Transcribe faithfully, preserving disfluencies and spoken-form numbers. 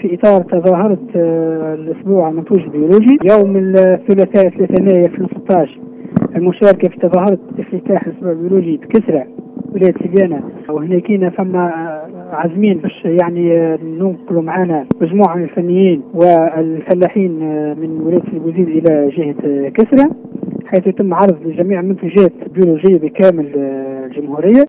في إطار تظاهرة الأسبوع المنتوج البيولوجي يوم الثلاثاء ثلاثة مايو ألفين وستة عشر، المشاركة في تظاهرة افتتاح الأسبوع البيولوجي بكسرى ولاية سبيانة. وهنا كاين فما عازمين باش يعني ننقلوا معنا مجموعة من الفنيين والفلاحين من ولاية البوزيد إلى جهة كسرى، حيث يتم عرض جميع المنتوجات البيولوجية بكامل الجمهورية.